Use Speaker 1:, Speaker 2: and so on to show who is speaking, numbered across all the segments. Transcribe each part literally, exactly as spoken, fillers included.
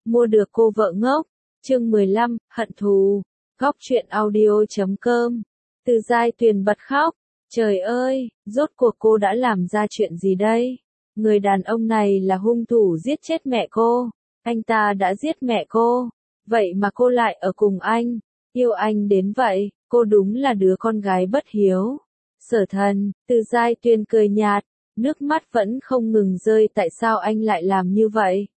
Speaker 1: Mua được cô vợ ngốc. Chương mười lăm, hận thù. Góc truyện audio chấm com. Từ Giai Tuyền bật khóc. Trời ơi, rốt cuộc cô đã làm ra chuyện gì đây? Người đàn ông này là hung thủ giết chết mẹ cô. Anh ta đã giết mẹ cô. Vậy mà cô lại ở cùng anh. Yêu anh đến vậy, cô đúng là đứa con gái bất hiếu. Sở Thần, Từ Giai Tuyền cười nhạt, nước mắt vẫn không ngừng rơi. Tại sao anh lại làm như vậy?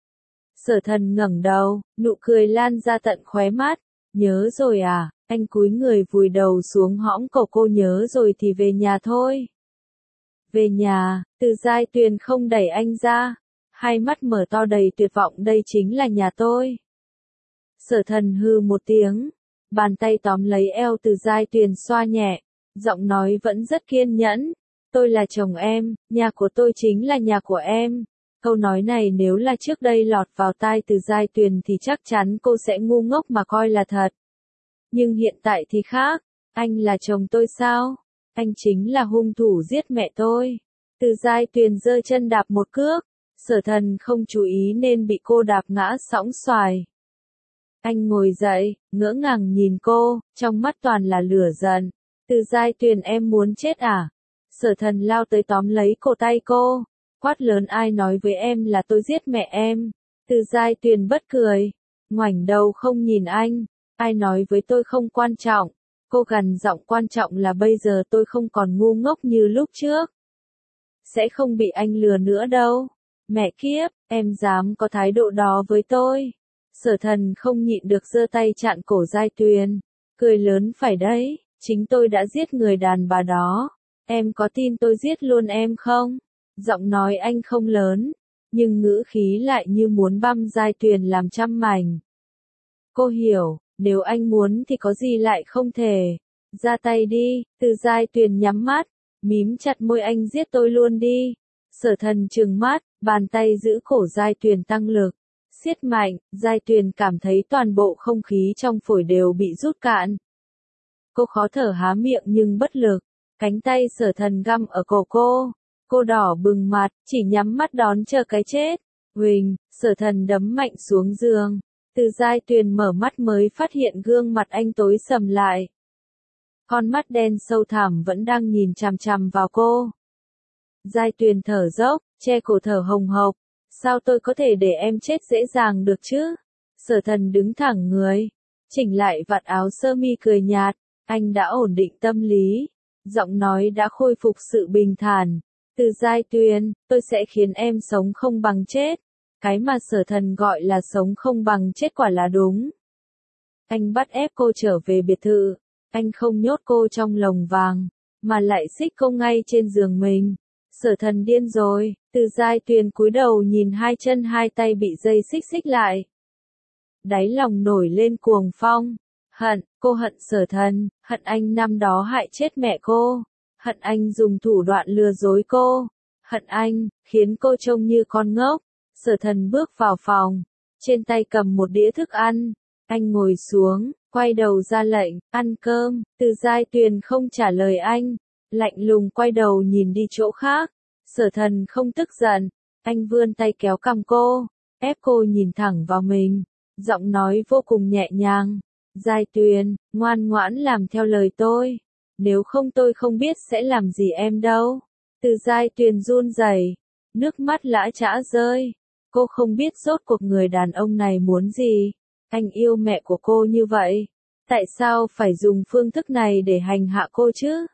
Speaker 1: Sở Thần ngẩng đầu, nụ cười lan ra tận khóe mắt. Nhớ rồi à? Anh cúi người vùi đầu xuống hõm cổ cô. Nhớ rồi thì về nhà thôi. Về nhà, Từ Giai Tuyền không đẩy anh ra. Hai mắt mở to đầy tuyệt vọng. Đây chính là nhà tôi. Sở Thần hừ một tiếng. Bàn tay tóm lấy eo Từ Giai Tuyền xoa nhẹ. Giọng nói vẫn rất kiên nhẫn. Tôi là chồng em, nhà của tôi chính là nhà của em. Câu nói này nếu là trước đây lọt vào tai Từ Giai Tuyền thì chắc chắn cô sẽ ngu ngốc mà coi là thật. Nhưng hiện tại thì khác. Anh là chồng tôi sao? Anh chính là hung thủ giết mẹ tôi. Từ Giai Tuyền giơ chân đạp một cước. Sở Thần không chú ý nên bị cô đạp ngã sõng xoài. Anh ngồi dậy, ngỡ ngàng nhìn cô, trong mắt toàn là lửa giận. Từ Giai Tuyền, em muốn chết à? Sở Thần lao tới tóm lấy cổ tay cô. Quát lớn, ai nói với em là tôi giết mẹ em? Từ Giai Tuyền bất cười. Ngoảnh đầu không nhìn anh. Ai nói với tôi không quan trọng? Cô gằn giọng, quan trọng là bây giờ tôi không còn ngu ngốc như lúc trước. Sẽ không bị anh lừa nữa đâu. Mẹ kiếp, em dám có thái độ đó với tôi? Sở Thần không nhịn được giơ tay chặn cổ Giai Tuyền. Cười lớn, phải đấy, chính tôi đã giết người đàn bà đó. Em có tin tôi giết luôn em không? Giọng nói anh không lớn, nhưng ngữ khí lại như muốn băm Giai Tuyền làm trăm mảnh. Cô hiểu, nếu anh muốn thì có gì lại không thể. Ra tay đi. Từ Giai Tuyền nhắm mắt, mím chặt môi, anh giết tôi luôn đi. Sở Thần trừng mắt, bàn tay giữ cổ Giai Tuyền tăng lực. Siết mạnh, Giai Tuyền cảm thấy toàn bộ không khí trong phổi đều bị rút cạn. Cô khó thở há miệng nhưng bất lực. Cánh tay Sở Thần găm ở cổ cô. Cô đỏ bừng mặt, chỉ nhắm mắt đón chờ cái chết. Huỳnh, Sở Thần đấm mạnh xuống giường. Từ Giai Tuyền mở mắt mới phát hiện gương mặt anh tối sầm lại. Con mắt đen sâu thẳm vẫn đang nhìn chằm chằm vào cô. Giai Tuyền thở dốc, che cổ thở hồng hộc. Sao tôi có thể để em chết dễ dàng được chứ? Sở Thần đứng thẳng người, chỉnh lại vạt áo sơ mi cười nhạt. Anh đã ổn định tâm lý. Giọng nói đã khôi phục sự bình thản. Từ Giai Tuyền, tôi sẽ khiến em sống không bằng chết. Cái mà Sở Thần gọi là sống không bằng chết quả là đúng. Anh bắt ép cô trở về biệt thự. Anh không nhốt cô trong lồng vàng, mà lại xích cô ngay trên giường mình. Sở Thần điên rồi. Từ Giai Tuyền cúi đầu nhìn hai chân hai tay bị dây xích xích lại. Đáy lòng nổi lên cuồng phong. Hận, cô hận Sở Thần, hận anh năm đó hại chết mẹ cô. Hận anh dùng thủ đoạn lừa dối cô. Hận anh, khiến cô trông như con ngốc. Sở Thần bước vào phòng. Trên tay cầm một đĩa thức ăn. Anh ngồi xuống, quay đầu ra lệnh, ăn cơm. Từ Giai Tuyền không trả lời anh. Lạnh lùng quay đầu nhìn đi chỗ khác. Sở Thần không tức giận. Anh vươn tay kéo cằm cô. Ép cô nhìn thẳng vào mình. Giọng nói vô cùng nhẹ nhàng. Giai Tuyền, ngoan ngoãn làm theo lời tôi. Nếu không tôi không biết sẽ làm gì em đâu. Từ Giai Tuyền run rẩy, nước mắt lã chã rơi. Cô không biết rốt cuộc người đàn ông này muốn gì. Anh yêu mẹ của cô như vậy. Tại sao phải dùng phương thức này để hành hạ cô chứ?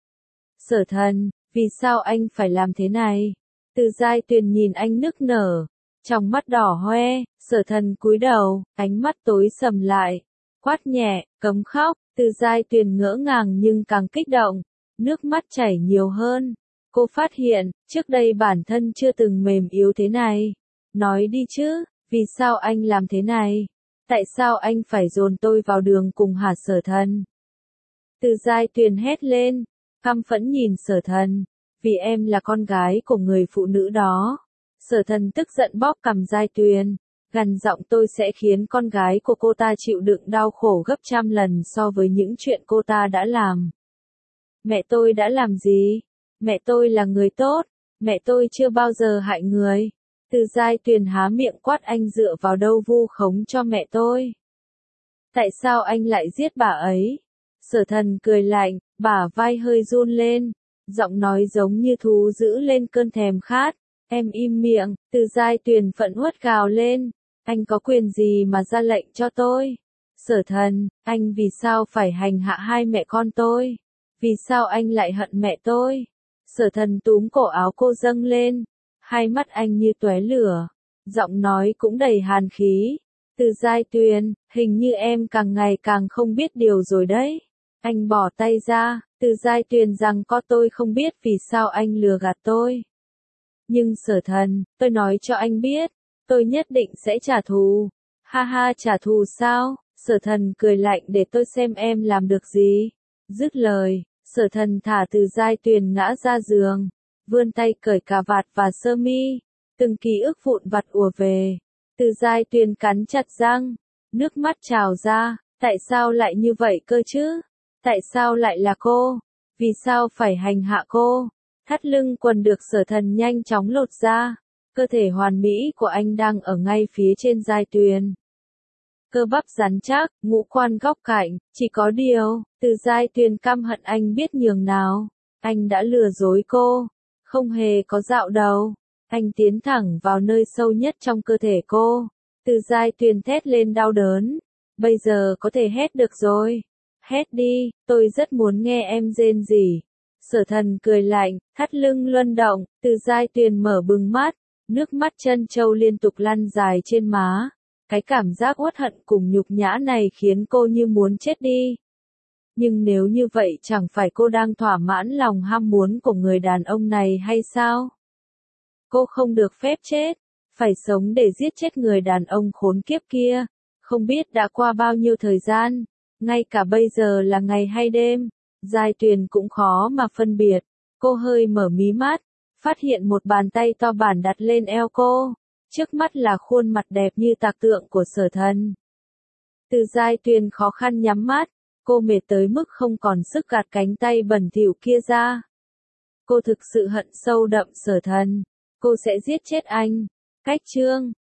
Speaker 1: Sở Thần, vì sao anh phải làm thế này? Từ Giai Tuyền nhìn anh nức nở. Trong mắt đỏ hoe, Sở Thần cúi đầu, ánh mắt tối sầm lại. Quát nhẹ, cấm khóc. Từ Giai Tuyền ngỡ ngàng nhưng càng kích động. Nước mắt chảy nhiều hơn. Cô phát hiện, trước đây bản thân chưa từng mềm yếu thế này. Nói đi chứ, vì sao anh làm thế này? Tại sao anh phải dồn tôi vào đường cùng hả Sở Thần? Từ Giai Tuyền hét lên, căm phẫn nhìn Sở Thần. Vì em là con gái của người phụ nữ đó. Sở Thần tức giận bóp cằm Giai Tuyền. Gằn giọng, tôi sẽ khiến con gái của cô ta chịu đựng đau khổ gấp trăm lần so với những chuyện cô ta đã làm. Mẹ tôi đã làm gì? Mẹ tôi là người tốt. Mẹ tôi chưa bao giờ hại người. Từ Giai Tuyền há miệng quát anh dựa vào đâu vu khống cho mẹ tôi. Tại sao anh lại giết bà ấy? Sở Thần cười lạnh, bả vai hơi run lên, giọng nói giống như thú dữ lên cơn thèm khát. Em im miệng, Từ Giai Tuyền phẫn uất gào lên, anh có quyền gì mà ra lệnh cho tôi? Sở Thần, anh vì sao phải hành hạ hai mẹ con tôi? Vì sao anh lại hận mẹ tôi? Sở Thần túm cổ áo cô dâng lên, hai mắt anh như tóe lửa, giọng nói cũng đầy hàn khí. Từ Giai Tuyền, hình như em càng ngày càng không biết điều rồi đấy. Anh bỏ tay ra, Từ Giai Tuyền rằng có tôi không biết vì sao anh lừa gạt tôi. Nhưng Sở Thần, tôi nói cho anh biết, tôi nhất định sẽ trả thù. Ha ha, trả thù sao? Sở Thần cười lạnh, để tôi xem em làm được gì. Dứt lời, Sở Thần thả Từ Giai Tuyền ngã ra giường, vươn tay cởi cà vạt và sơ mi, từng ký ức vụn vặt ùa về. Từ Giai Tuyền cắn chặt răng, nước mắt trào ra, tại sao lại như vậy cơ chứ? Tại sao lại là cô? Vì sao phải hành hạ cô? Thắt lưng quần được Sở Thần nhanh chóng lột ra, cơ thể hoàn mỹ của anh đang ở ngay phía trên Giai Tuyền. Cơ bắp rắn chắc, ngũ quan góc cạnh, chỉ có điều, Từ Giai Tuyền căm hận anh biết nhường nào. Anh đã lừa dối cô, không hề có dạo đầu. Anh tiến thẳng vào nơi sâu nhất trong cơ thể cô. Từ Giai Tuyền thét lên đau đớn. Bây giờ có thể hét được rồi. Hét đi, tôi rất muốn nghe em rên rỉ. Sở Thần cười lạnh, thắt lưng luân động, Từ Giai Tuyền mở bừng mắt, nước mắt trân châu liên tục lăn dài trên má. Cái cảm giác uất hận cùng nhục nhã này khiến cô như muốn chết đi. Nhưng nếu như vậy chẳng phải cô đang thỏa mãn lòng ham muốn của người đàn ông này hay sao? Cô không được phép chết, phải sống để giết chết người đàn ông khốn kiếp kia. Không biết đã qua bao nhiêu thời gian, ngay cả bây giờ là ngày hay đêm, Giai Tuyền cũng khó mà phân biệt. Cô hơi mở mí mắt, phát hiện một bàn tay to bản đặt lên eo cô. Trước mắt là khuôn mặt đẹp như tạc tượng của Sở Thần. Từ Giai Tuyền khó khăn nhắm mắt, cô mệt tới mức không còn sức gạt cánh tay bẩn thỉu kia ra. Cô thực sự hận sâu đậm Sở Thần. Cô sẽ giết chết anh. Cách chương